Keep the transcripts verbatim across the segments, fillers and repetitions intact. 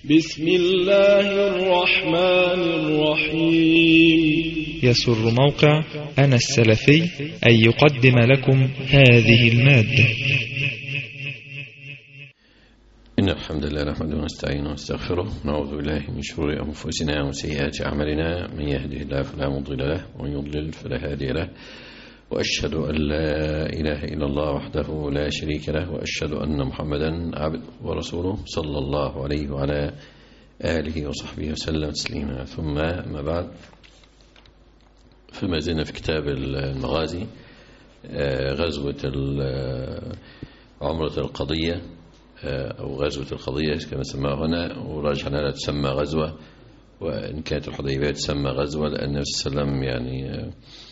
بسم الله الرحمن الرحيم. يسر موقع أنا السلفي أن يقدم لكم هذه المادة. إن الحمد لله نحمده ونستعينه ونستغفره، نعوذ بالله من شرور أنفسنا وسيئات أعمالنا، من يهده الله فلا مضل له ومن يضلل فلا هادي له، وأشهد أن لا إله إلا الله وحده لا شريك له، وأشهد أن محمدا عبده ورسوله صلى الله عليه وعلى آله وصحبه وسلم تسليما. ثم ما بعد، فما زلنا في كتاب المغازي، غزوة عمرة القضية أو غزوة القضية كما سماها هنا، وراجحنا لا تسمى غزوة، وإن كانت الحديبية تسمى غزوة لأن النبي صلى الله عليه وسلم يعني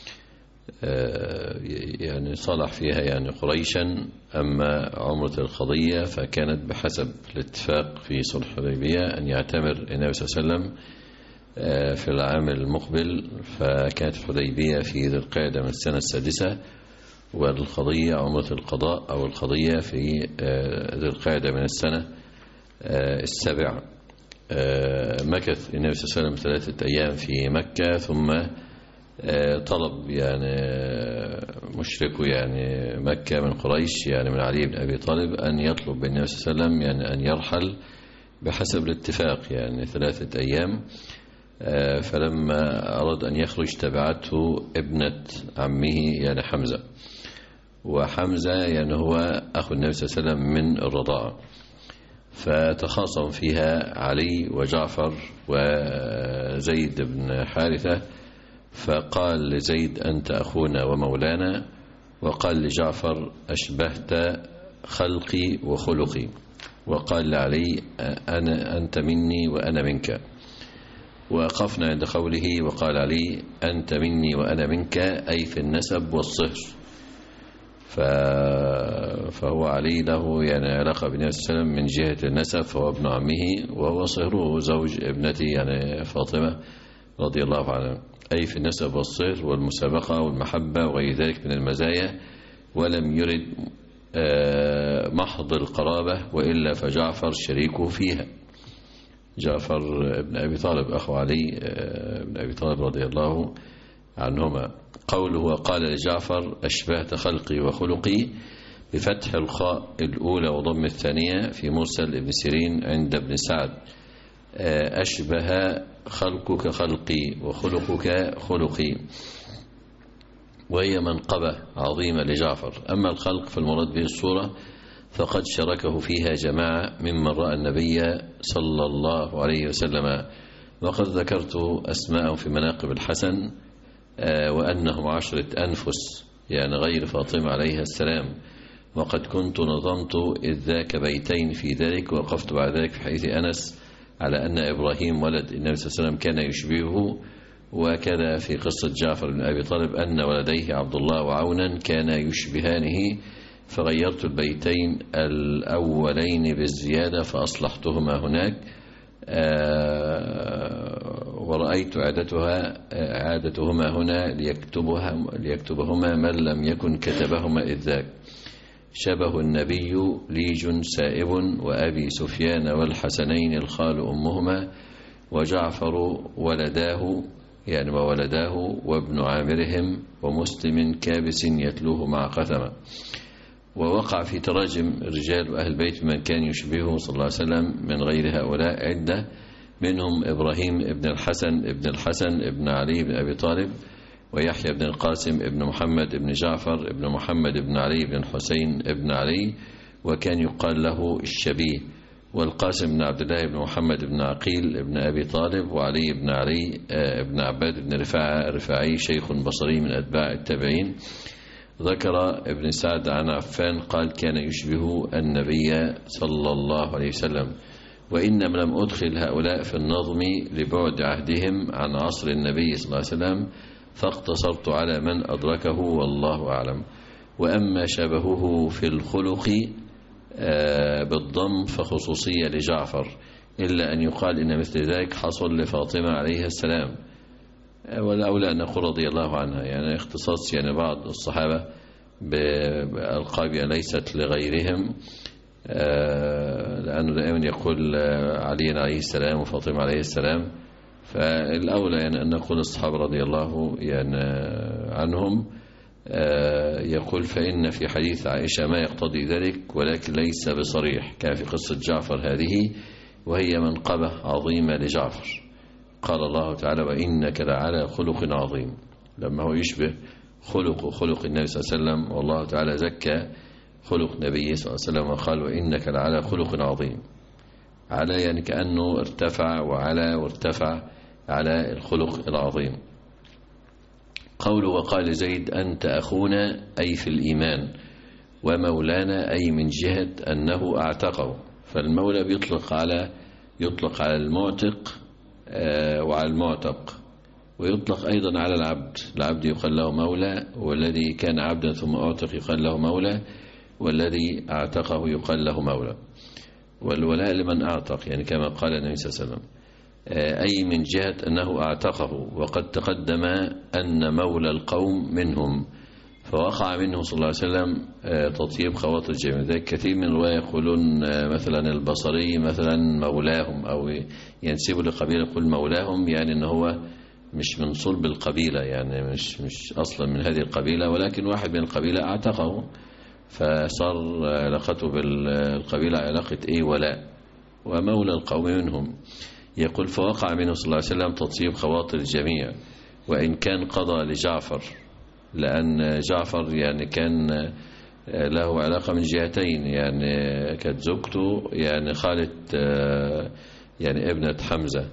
يعني صالح فيها يعني قريشا. أما عمرة القضية فكانت بحسب الاتفاق في صلح الحديبية أن يعتمر النبي صلى الله عليه وسلم في العام المقبل، فكانت الحديبية في ذي القعدة من السنة السادسة، والقضية عمرة القضاء أو القضية في ذي القعدة من السنة السابعة. مكث النبي صلى الله عليه وسلم ثلاثة أيام في مكة، ثم طلب يعني مشركو يعني مكة من قريش يعني من علي بن أبي طالب أن يطلب بالنبي صلى الله عليه وسلم يعني أن يرحل بحسب الاتفاق يعني ثلاثة أيام. فلما أراد أن يخرج تبعته ابنة عمه يعني حمزة، وحمزة يعني هو أخو النبي صلى الله عليه وسلم من الرضاعة، فتخاصم فيها علي وجعفر وزيد بن حارثة، فقال لزيد أنت أخونا ومولانا، وقال لجعفر أشبهت خلقي وخلقي، وقال لعلي أنا أنت مني وأنا منك. وقفنا عند قوله وقال علي أنت مني وأنا منك، أي في النسب والصهر، فهو علي له يعني علاقة بالنبي صلى الله عليه وسلم من جهة النسب، فهو ابن عمه، وهو صهره زوج ابنتي يعني فاطمة رضي الله عنها، أي في النسب والصهر والمسابقة والمحبة وغير ذلك من المزايا، ولم يرد محض القرابة، وإلا فجعفر شريكه فيها. جعفر بن أبي طالب أخو علي بن أبي طالب رضي الله عنهما. قوله وقال لجعفر أشبهت خلقي وخلقي بفتح الخاء الأولى وضم الثانية في مرسل ابن سيرين عند ابن سعد، أشبه خلقك خلقي وخلقك خلقي، وهي منقبة عظيمة لجعفر. أما الخلق فالمراد به الصورة، فقد شاركه فيها جماعة ممن رأى النبي صلى الله عليه وسلم، وقد ذكرت أسماء في مناقب الحسن وأنهم عشرة أنفس يعني غير فاطمة عليها السلام، وقد كنت نظمت إذ ذاك بيتين في ذلك، وقفت بعد ذلك في حديث أنس على أن إبراهيم ولد النبي صلى الله عليه وسلم كان يشبهه، وكذا في قصة جعفر بن أبي طالب أن ولديه عبد الله وعونا كان يشبهانه، فغيرت البيتين الأولين بالزيادة فأصلحتهما هناك، ورأيت عادتها عادتهما هنا ليكتبها ليكتبهما من لم يكن كتبهما إذ ذاك. شبه النبي ليج سائب، وأبي سفيان والحسنين الخال أمهما، وجعفر ولداه يعني وولداه وابن عامرهم، ومسلم كابس يتلوه مع قثمة. ووقع في تراجم رجال أهل البيت من كان يشبهه صلى الله عليه وسلم من غير هؤلاء عدة، منهم إبراهيم ابن الحسن ابن الحسن ابن علي بن أبي طالب، ويحيى بن القاسم ابن محمد ابن جعفر ابن محمد ابن علي بن حسين ابن علي، وكان يقال له الشبيه، والقاسم بن عبد الله بن محمد بن عقيل ابن أبي طالب، وعلي بن علي ابن عباد بن رفاعة رفاعي شيخ بصري من أتباع التابعين. ذكر ابن سعد عن عفان قال كان يشبه النبي صلى الله عليه وسلم، وإنما لم أدخل هؤلاء في النظم لبعد عهدهم عن عصر النبي صلى الله عليه وسلم، فاقتصرت على من أدركه والله أعلم. وأما شبهه في الخلق بالضم فخصوصية لجعفر، إلا أن يقال إن مثل ذلك حصل لفاطمة عليها السلام، والأولى أن نقول رضي الله عنها، يعني اختصاص يعني بعض الصحابة بألقاب ليست لغيرهم، لأنه دائما يقول علي عليه السلام وفاطمة عليه السلام، فالأولى يعني أن نقول الصحابة رضي الله يعني عنهم. يقول فإن في حديث عائشة ما يقتضي ذلك ولكن ليس بصريح، كان في قصة جعفر هذه وهي منقبة عظيمة لجعفر. قال الله تعالى وإنك لعلى خلق عظيم، لما هو يشبه خلق خلق النبي صلى الله عليه وسلم، والله تعالى زكى خلق النبي صلى الله عليه وسلم وقال وإنك لعلى خلق عظيم. على يعني كأنه ارتفع وعلى وارتفع على الخلق العظيم. قوله وقال زيد أنت أخونا أي في الإيمان، ومولانا أي من جهة أنه أعتقه. فالمولى بيطلق على يطلق على المعتق وعلى المعتق، ويطلق أيضا على العبد. العبد يقال له مولى، والذي كان عبدا ثم أعتق يقال له مولى، والذي أعتقه يقال له مولى. والولاء لمن أعتق، يعني كما قال النبي صلى الله عليه وسلم أي من جهة أنه أعتقه. وقد تقدم أن مولى القوم منهم، فوقع منه صلى الله عليه وسلم تطيب خواطر الجميع. ذلك كثير من الرواة يقولون مثلا البصري مثلا مولاهم، أو ينسبوا لقبيلة يقول مولاهم، يعني أنه هو مش من صلب القبيلة، يعني مش مش أصلا من هذه القبيلة، ولكن واحد من القبيلة أعتقه، فصار علاقته بالقبيلة علاقة إيه ولاء، ومولى القوم منهم. يقول فوقع منه صلى الله عليه وسلم تطيب خواطر الجميع، وإن كان قضى لجعفر، لأن جعفر يعني كان له علاقة من جهتين، يعني كانت زوجته يعني خالة يعني ابنة حمزة،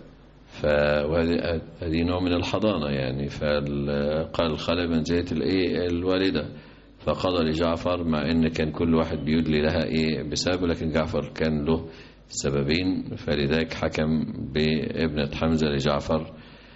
فهذه نوع من الحضانة يعني، فقال الخالة من جهة الايه الوالدة، فقضى لجعفر مع ان كان كل واحد بيدلي لها ايه بسبب، لكن جعفر كان له سببين، فلذلك حكم بابنة حمزة لجعفر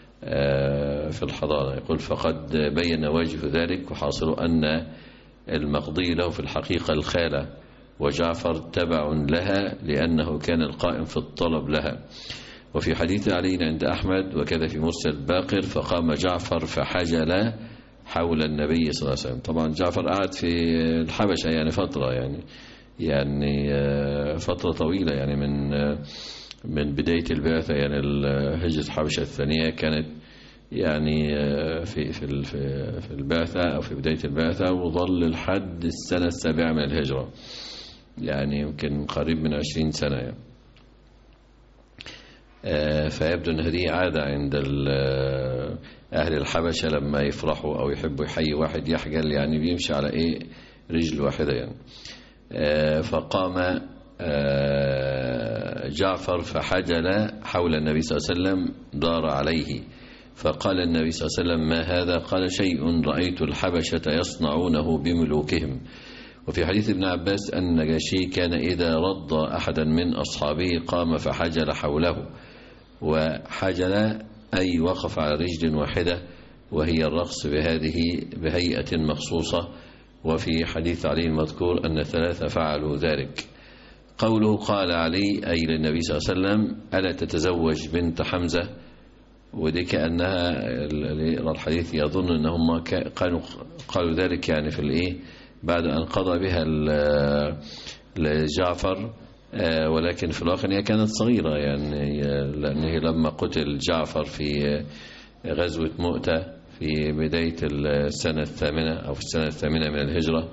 في الحضانة. يقول فقد بين واجب ذلك، وحاصل أن المقضي له في الحقيقة الخالة، وجعفر تبع لها لأنه كان القائم في الطلب لها. وفي حديث علي عند أحمد وكذا في مرسل باقر فقام جعفر فحجل حول النبي صلى الله عليه وسلم. طبعا جعفر قعد في الحبشة يعني فترة يعني يعني فترة طويلة، يعني من من بداية البعثة، يعني هجرة الحبشة الثانية كانت يعني في في في البعثة أو في بداية البعثة، وظل لحد السنة السابعة من الهجرة، يعني يمكن قريب من عشرين سنة يعني. فيبدو أن هذه عادة عند أهل الحبشة لما يفرحوا أو يحبوا يحيي واحد يحجل، يعني بيمشي على إيه رجل واحدة يعني. فقام جعفر فحجل حول النبي صلى الله عليه وسلم دار عليه، فقال النبي صلى الله عليه وسلم ما هذا؟ قال شيء رأيت الحبشة يصنعونه بملوكهم. وفي حديث ابن عباس أن النجاشي كان إذا رض أحدا من أصحابه قام فحجل حوله، وحجل أي وقف على رجل واحدة، وهي الرقص بهذه بهيئة مخصوصة. وفي حديث علي المذكور أن ثلاثة فعلوا ذلك. قوله قال علي أي للنبي صلى الله عليه وسلم ألا تتزوج بنت حمزة، ودي كأنها الحديث يظن أنهم كانوا قالوا ذلك يعني في الإيه بعد أن قضى بها لجعفر، ولكن في الواقع هي كانت صغيرة يعني، لأنه لما قتل جعفر في غزوة مؤتة في بداية السنة الثامنة أو في السنة الثامنة من الهجرة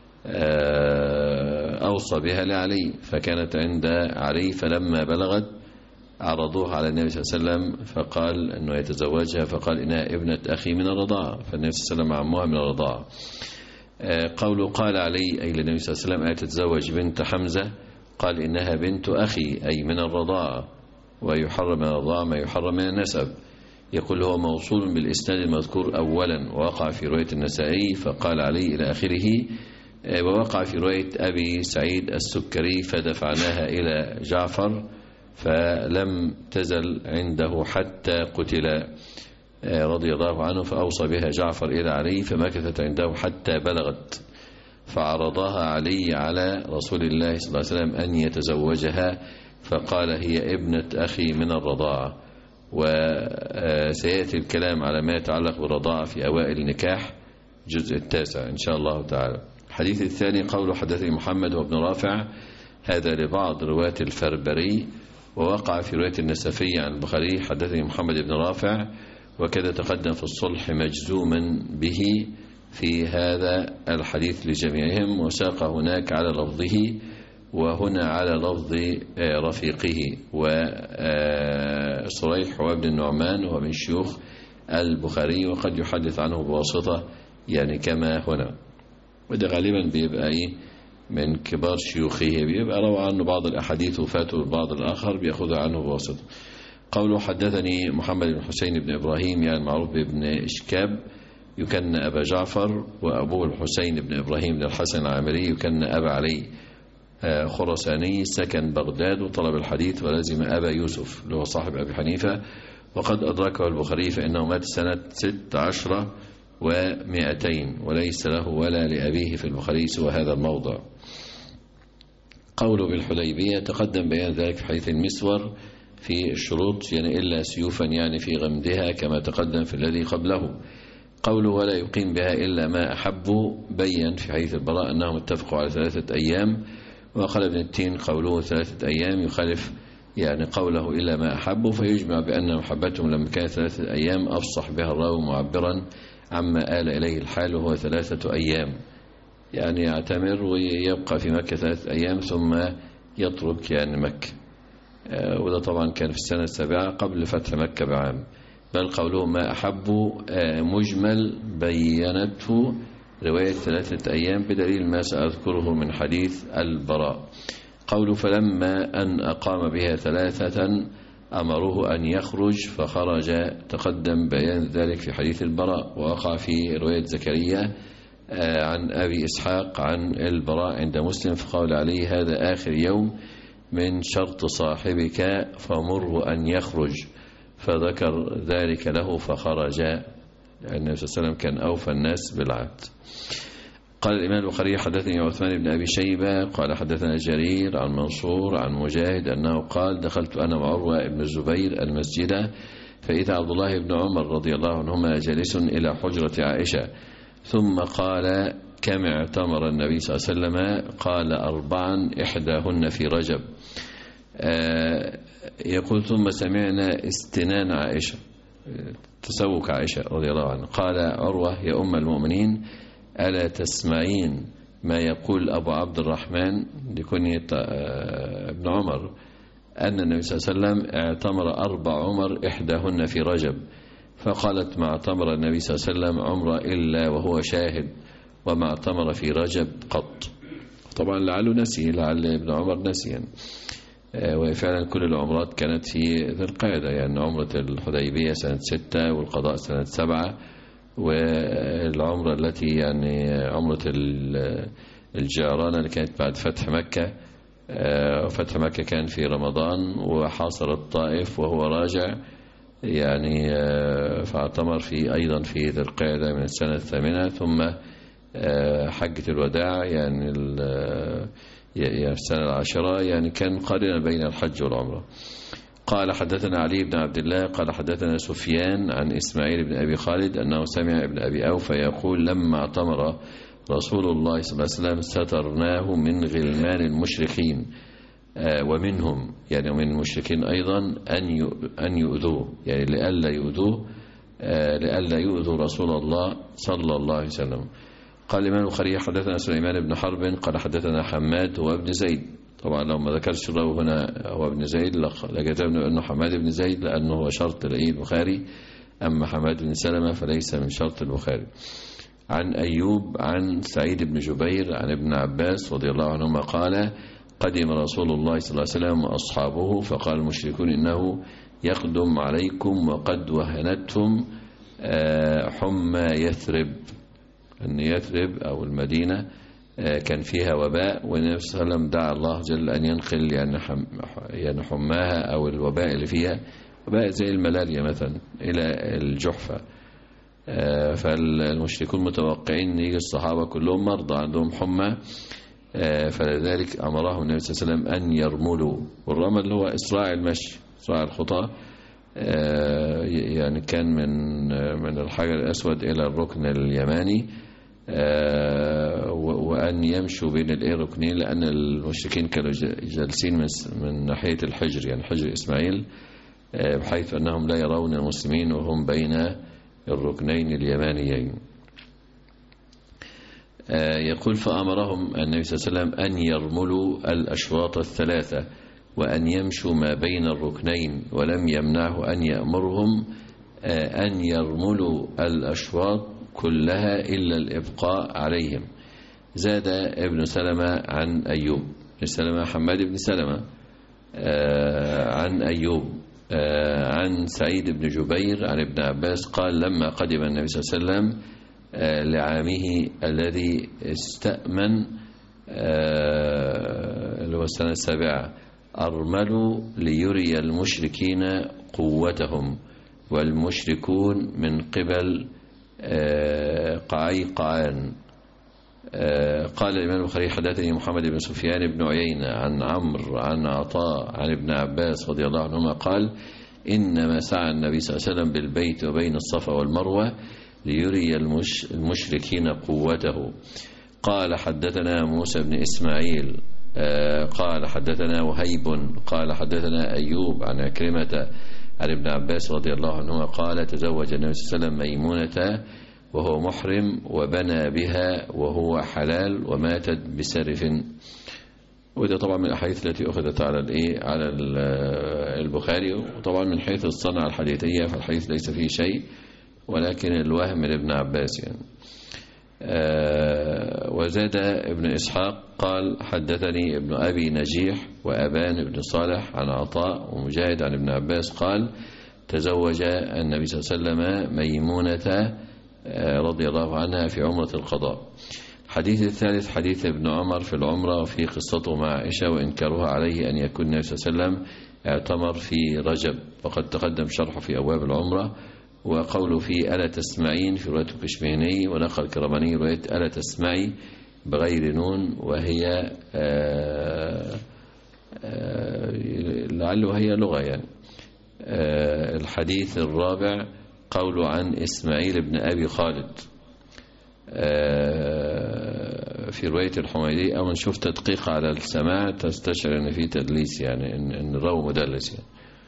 أوصى بها لعلي، فكانت عند علي، فلما بلغت عرضوها على النبي صلى الله عليه وسلم فقال أنه يتزوجها، فقال إنها ابنة أخي من الرضاعة، فالنبي صلى الله عليه وسلم عمها من الرضاعة. قوله قال علي أي للنبي صلى الله عليه وسلم ألا تتزوج بنت حمزة، قال إنها بنت أخي أي من الرضاعة، ويحرم من الرضاعة ما يحرم من النسب. يقول هو موصول بالإسناد المذكور أولا، ووقع في رواية النسائي فقال علي إلى آخره، ووقع في رواية أبي سعيد السكري فدفعناها إلى جعفر فلم تزل عنده حتى قتل رضي الله عنه، فأوصى بها جعفر إلى علي فمكثت عنده حتى بلغت، فعرضها علي على رسول الله صلى الله عليه وسلم أن يتزوجها، فقال هي ابنة أخي من الرضاعة. وسيأتي الكلام على ما يتعلق بالرضاعة في أوائل النكاح الجزء التاسع إن شاء الله تعالى. الحديث الثاني قول حدثني محمد وابن رافع هذا لبعض رواة الفربري. ووقع في رواية النسفي عن البخاري حدثني محمد بن رافع، وكذا تقدم في الصلح مجزوما به في هذا الحديث لجميعهم، وساق هناك على لفظه وهنا على لفظ رفيقه. وصريح وابن النعمان وهو من شيوخ البخاري، وقد يحدث عنه بواسطة يعني كما هنا، وده غالبا بيبقى ايه من كبار شيوخه، بيبقى روى عنه بعض الأحاديث وفاته البعض الآخر بيأخذ عنه بواسطة. قوله حدثني محمد بن حسين بن إبراهيم يعني معروف بابن إشكاب يكن أبا جعفر، وأبوه الحسين بن إبراهيم بن الحسن العامري يكن أبا علي خرساني، سكن بغداد وطلب الحديث ولزم أبا يوسف اللي هو صاحب أبي حنيفة، وقد أدركه البخاري فإنه مات سنة ست عشرة ومئتين، وليس له ولا لأبيه في البخاري سوى هذا الموضع. قوله بالحديبية تقدم بيان ذلك في حديث المسور في الشروط، يعني إلا سيوفا يعني في غمدها كما تقدم في الذي قبله. قوله ولا يقيم بها إلا ما أحبوا بين في حديث البراء أنهم اتفقوا على ثلاثة أيام، وقال ابن التين قوله ثلاثة أيام يخالف يعني قوله إلا ما أحبوا، فيجمع بأن محبتهم لما كانت ثلاثة أيام أفصح بها الراوي معبرا عما آل إليه الحال وهو ثلاثة أيام، يعني يعتمر ويبقى في مكة ثلاثة أيام ثم يترك يعني مكة. وده طبعا كان في السنة السابعة قبل فتح مكة بعام. بل قوله ما أحبوا مجمل بينته رواية ثلاثة أيام بدليل ما سأذكره من حديث البراء. قوله فلما أن أقام بها ثلاثة أمروه أن يخرج فخرج، تقدم بيان ذلك في حديث البراء. ووقع في رواية زكريا عن أبي إسحاق عن البراء عند مسلم فقال عليه هذا آخر يوم من شرط صاحبك فمره أن يخرج، فذكر ذلك له فخرج، لأن النبي صلى الله عليه وسلم كان أوفى الناس بالعهد. قال الإمام البخاري حدثني عثمان بن أبي شيبة قال حدثنا جرير عن منصور عن مجاهد أنه قال دخلت أنا وعروة بن الزبير المسجد فإذا عبد الله بن عمر رضي الله عنهما جالس إلى حجرة عائشة، ثم قال كم اعتمر النبي صلى الله عليه وسلم؟ قال أربعا إحداهن في رجب. يقول ثم سمعنا استنان عائشة، تسوك عائشة رضي الله عنها. قال عروة يا أم المؤمنين ألا تسمعين ما يقول أبو عبد الرحمن لكنية ابن عمر أن النبي صلى الله عليه وسلم اعتمر أربع عمر إحداهن في رجب، فقالت ما اعتمر النبي صلى الله عليه وسلم عمره إلا وهو شاهد وما اعتمر في رجب قط. طبعا لعله نسي، لعل ابن عمر نسيا، وفعلا كل العمرات كانت في ذي القعدة، يعني عمرة الحديبية سنة ستة والقضاء سنة سبعة، والعمرة التي يعني عمرة الجعرانة اللي كانت بعد فتح مكة، فتح مكة كان في رمضان وحاصر الطائف وهو راجع يعني فاعتمر في أيضا في ذي القعدة من السنة الثامنة، ثم حجة الوداع يعني يعني السنة العاشرة، يعني كان قارنا بين الحج والعمرة. قال حدثنا علي بن عبد الله قال حدثنا سفيان عن إسماعيل بن أبي خالد أنه سمع ابن أبي أوفى يقول لما اعتمر رسول الله صلى الله عليه وسلم سترناه من غلمان المشركين، ومنهم يعني من المشركين أيضا أن أن يؤذوه، يعني لئلا يؤذوه لئلا يؤذوا رسول الله صلى الله عليه وسلم. قال الإمام البخاري حدثنا سليمان بن حرب قال حدثنا حماد هو ابن زيد. طبعا لو ما ذكرش الراوي هنا هو ابن زيد لكتبنا أنه حماد بن زيد لأنه هو شرط البخاري، أما حماد بن سلمة فليس من شرط البخاري. عن أيوب عن سعيد بن جبير عن ابن عباس رضي الله عنهما قال قدم رسول الله صلى الله عليه وسلم وأصحابه فقال المشركون إنه يقدم عليكم وقد وهنتهم حمى يثرب، أن يثرب أو المدينة كان فيها وباء، والنبي صلى الله عليه وسلم دعا الله جل أن ينقل يعني حم يعني حماها أو الوباء اللي فيها وباء زي الملاريا مثلا إلى الجحفة. فالمشركون متوقعين أن يجي الصحابة كلهم مرضى عندهم حمى، فلذلك أمرهم النبي صلى الله عليه وسلم أن يرملوا، والرمل اللي هو إسراع المشي إسراع الخطى، يعني كان من من الحجر الأسود إلى الركن اليماني وأن يمشوا بين الركنين، لأن المشركين كانوا جالسين من ناحية الحجر، يعني حجر إسماعيل، بحيث أنهم لا يرون المسلمين وهم بين الركنين اليمانيين. يقول فأمرهم النبي صلى الله عليه وسلم أن يرملوا الأشواط الثلاثة وأن يمشوا ما بين الركنين، ولم يمنعه أن يأمرهم أن يرملوا الأشواط كلها إلا الإبقاء عليهم. زاد ابن سلمة عن أيوب، ابن سلمة حماد بن سلمة عن أيوب عن سعيد بن جبير عن ابن عباس قال لما قدم النبي صلى الله عليه وسلم لعامه الذي استأمن اللي هو السنة السابعة أرملوا ليري المشركين قوتهم والمشركون من قبل قعيقعان. قال الإمام البخاري حدثني محمد بن سفيان بن عيينة عن عمرو عن عطاء عن ابن عباس رضي الله عنهما قال إنما سعى النبي صلى الله عليه وسلم بالبيت وبين الصفا والمروة ليري المش المشركين قوته. قال حدثنا موسى بن إسماعيل قال حدثنا وهيب قال حدثنا أيوب عن عكرمة عن ابن عباس رضي الله عنهما قال تزوج النبي صلى الله عليه وسلم ميمونة وهو محرم وبنى بها وهو حلال وماتت بسرف. وده طبعا من الأحاديث التي أخذت على الإيه على البخاري، وطبعا من حيث الصنعة الحديثية فالحديث ليس فيه شيء ولكن الوهم من ابن عباس يعني. آه وزاد ابن إسحاق قال حدثني ابن أبي نجيح وأبان بن صالح عن عطاء ومجاهد عن ابن عباس قال تزوج النبي صلى الله عليه وسلم ميمونة آه رضي الله عنها في عمرة القضاء. الحديث الثالث حديث ابن عمر في العمرة وفي قصته مع عائشة وإنكارها عليه أن يكون النبي صلى الله عليه وسلم اعتمر في رجب، وقد تقدم شرحه في أبواب العمرة. وقوله في ألا تسمعين في رواية الكشميهني، ونقل الكرماني رواية ألا تسمعي بغير نون وهي آآ آآ لعله هي لغة يعني. الحديث الرابع قوله عن إسماعيل بن أبي خالد في رواية الحميدي، أو نشوف تدقيق على السماع تستشعر أن في تدليس يعني أن الراوي مدلس يعني.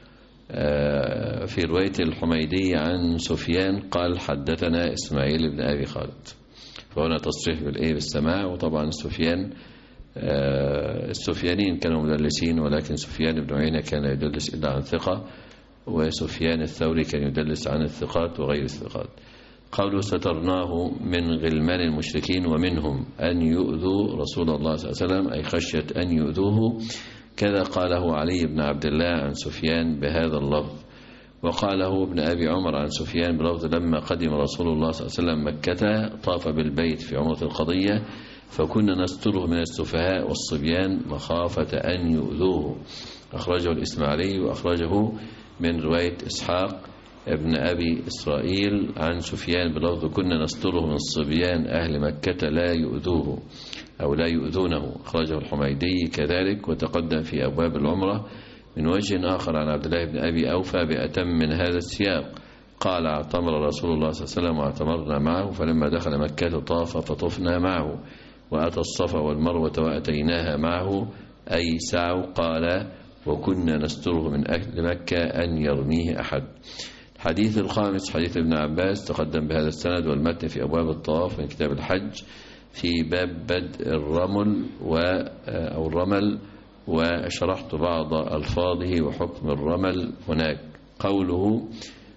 في رواية الحميدي عن سفيان قال حدثنا إسماعيل بن أبي خالد، فهنا تصريح بالإيه بالسماع. وطبعا سفيان السفيانين كانوا مدلسين، ولكن سفيان بن عيينة كان يدلس إلا عن ثقة، وسفيان الثوري كان يدلس عن الثقات وغير الثقات. قالوا سترناه من غلمان المشركين ومنهم أن يؤذوا رسول الله صلى الله عليه وسلم، أي خشية أن يؤذوه. كذا قاله علي بن عبد الله عن سفيان بهذا اللفظ. وقاله ابن أبي عمر عن سفيان بلفظ لما قدم رسول الله صلى الله عليه وسلم مكة طاف بالبيت في عمرة القضية فكنا نستره من السفهاء والصبيان مخافة أن يؤذوه. أخرجه الإسماعيلي وأخرجه من رواية إسحاق ابن أبي إسرائيل عن سفيان بلفظ كنا نستره من الصبيان أهل مكة لا يؤذوه أو لا يؤذونه. أخرجه الحميدي كذلك، وتقدم في أبواب العمرة من وجه آخر عن عبد الله بن أبي أوفى بأتم من هذا السياق. قال اعتمر رسول الله صلى الله عليه وسلم واعتمرنا معه، فلما دخل مكة طاف فطفنا معه وأتى الصفا والمروة وأتيناها معه أي سعوا. قال وكنا نستره من أهل مكة أن يرميه أحد. الحديث الخامس حديث ابن عباس تقدم بهذا السند والمتن في أبواب الطواف من كتاب الحج في باب بدء الرمل و أو الرمل، وشرحت بعض ألفاظه وحكم الرمل هناك. قوله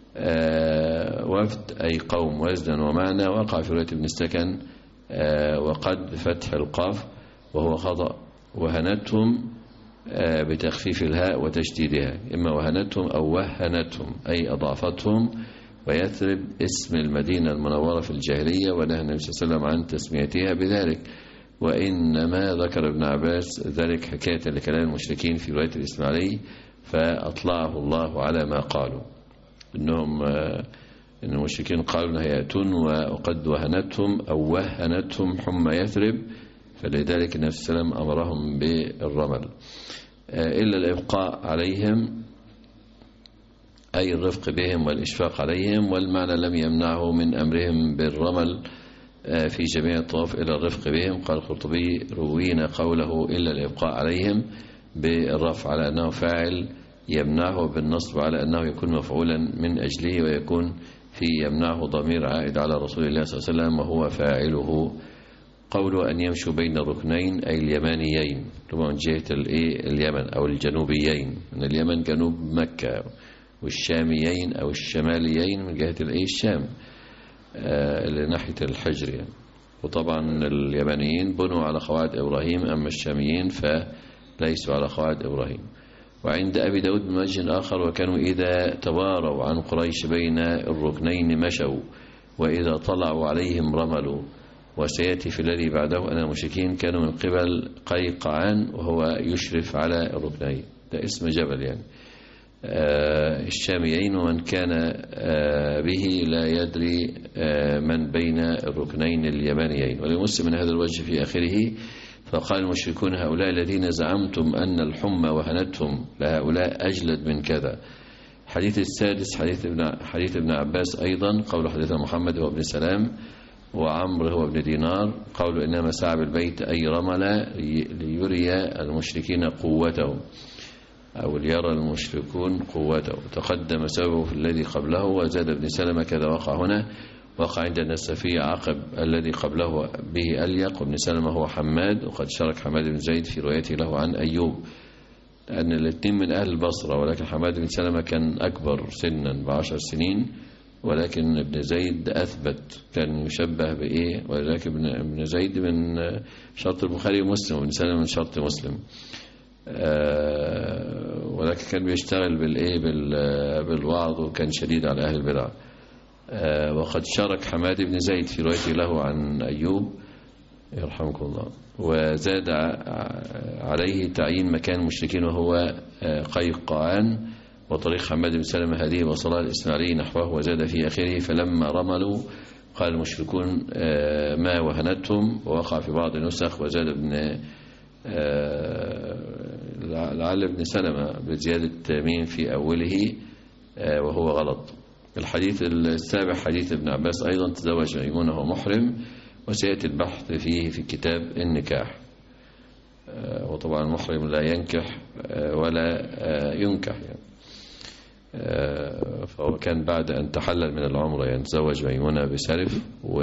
وفد أي قوم وزنا ومعنى، وقع في رواية ابن السكن وقد فتح القاف وهو خطأ، وهنتهم بتخفيف الهاء وتشديدها، إما وهنتهم أو وهنتهم أي أضعفتهم. ويثرب اسم المدينة المنورة في الجاهلية، ونهى النبي صلى الله عليه وسلم عن تسميتها بذلك. وإنما ذكر ابن عباس ذلك حكاية لكلام المشركين في رواية الإسماعيلي فأطلعه الله على ما قالوا، إنهم إن المشركين قالوا أنها يأتون وقد وهنتهم أو وهنتهم حمى يثرب، فلذلك النبي صلى الله عليه وسلم أمرهم بالرمل إلا الإبقاء عليهم أي الرفق بهم والإشفاق عليهم. والمعنى لم يمنعه من أمرهم بالرمل في جميع الطواف إلى الرفق بهم. قال القرطبي روينا قوله إلا الإبقاء عليهم بالرفع على أنه فاعل يمنعه، بالنصب على أنه يكون مفعولا من أجله، ويكون في يمنعه ضمير عائد على رسول الله صلى الله عليه وسلم وهو فاعله. قوله أن يمشوا بين الركنين أي اليمانيين، من جهة اليمن أو الجنوبيين، من اليمن جنوب مكة، والشاميين أو الشماليين من جهة الشام لناحية الحجر يعني. وطبعا اليمنيين بنوا على قواعد إبراهيم، أما الشاميين فليسوا على قواعد إبراهيم. وعند أبي داود من وجه آخر وكانوا إذا تواروا عن قريش بين الركنين مشوا، وإذا طلعوا عليهم رملوا. وسيأتي في الذي بعده أن المشركين كانوا من قبل قيقعان وهو يشرف على الركنين، ده اسم جبل يعني. آه الشاميين ومن كان آه به لا يدري آه من بين الركنين اليمانيين. ولمسلم من هذا الوجه في آخره فقال المشركون هؤلاء الذين زعمتم أن الحمى وهنتهم لهؤلاء أجلد من كذا. حديث السادس حديث ابن, حديث ابن عباس أيضا، قول حديث محمد هو ابن سلام وعمر هو ابن دينار، قول إنما سعى بالبيت أي رمل ليري المشركين قوتهم أو ليرى المشركون قوته. تقدم سببه في الذي قبله. وزاد ابن سلمة كذا وقع هنا، وقع عند النسفي عقب الذي قبله به أليق، وابن سلمة هو حماد، وقد شارك حماد بن زيد في روايته له عن أيوب، لأن الاثنين من أهل البصرة، ولكن حماد بن سلمة كان أكبر سنا بعشر سنين، ولكن ابن زيد أثبت، كان يشبه بإيه، ولكن ابن زيد من شرط البخاري ومسلم، وابن سلمة من شرط مسلم. أه ولكن كان بيشتغل بالإيه بالوعظ، وكان شديد على أهل البدع. أه وقد شارك حماد بن زيد في روايته له عن أيوب يرحمكم الله. وزاد عليه تعيين مكان المشركين وهو قيقعان، وطريق حماد بن سلمة هذه وصلها الإسماعيلي نحوه. وزاد في آخره فلما رملوا قال المشركون ما وهنتهم، ووقع في بعض النسخ وزاد ابن لعل ابن سلمة بزيادة مين في أوله وهو غلط. الحديث السابع حديث ابن عباس أيضا تزوج ميمونة وهو محرم، وسيأتي البحث فيه في كتاب النكاح. وطبعا المحرم لا ينكح ولا ينكح يعني. فهو كان بعد أن تحلل من العمرة يعني تزوج ميمونة بسرف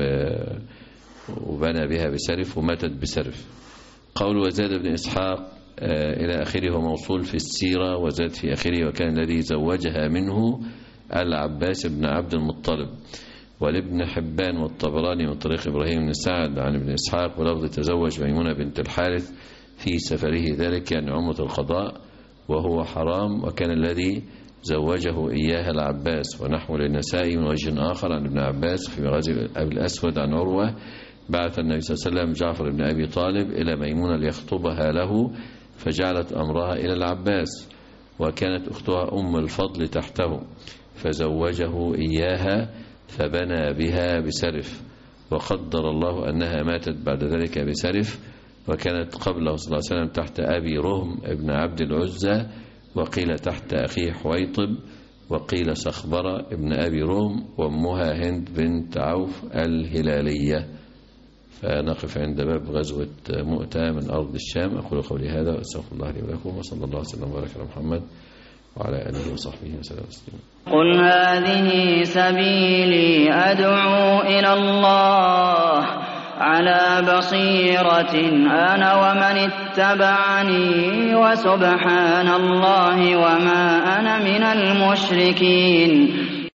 وبنى بها بسرف وماتت بسرف. قول وزاد ابن إسحاق إلى آخره هو موصول في السيرة، وزاد في آخره وكان الذي زوجها منه العباس بن عبد المطلب. ولابن حبان والطبراني من طريق إبراهيم بن سعد عن ابن إسحاق ولفظ تزوج ميمونة بنت الحارث في سفره ذلك يعني عمرة القضاء وهو حرام، وكان الذي زوجه إياها العباس. ونحو للنسائي من وجه آخر عن ابن عباس في غزو أبي الأسود عن عروة بعث النبي صلى الله عليه وسلم جعفر بن أبي طالب إلى ميمونة ليخطبها له، فجعلت أمرها إلى العباس، وكانت أختها أم الفضل تحته، فزوجه إياها فبنى بها بسرف، وقدر الله أنها ماتت بعد ذلك بسرف، وكانت قبله صلى الله عليه وسلم تحت أبي رهم ابن عبد العزى، وقيل تحت أخيه حويطب، وقيل صخبرة ابن أبي رهم، وأمها هند بنت عوف الهلالية. فنقف عند باب غزوة مؤتة من أرض الشام. أقول قولي هذا وأستغفر الله لي ولكم، وصلى الله وسلم وبارك على محمد وعلى آله وصحبه وسلم تسليما. قل هذه سبيلي أدعو إلى الله على بصيرة أنا ومن اتبعني، وسبحان الله وما أنا من المشركين.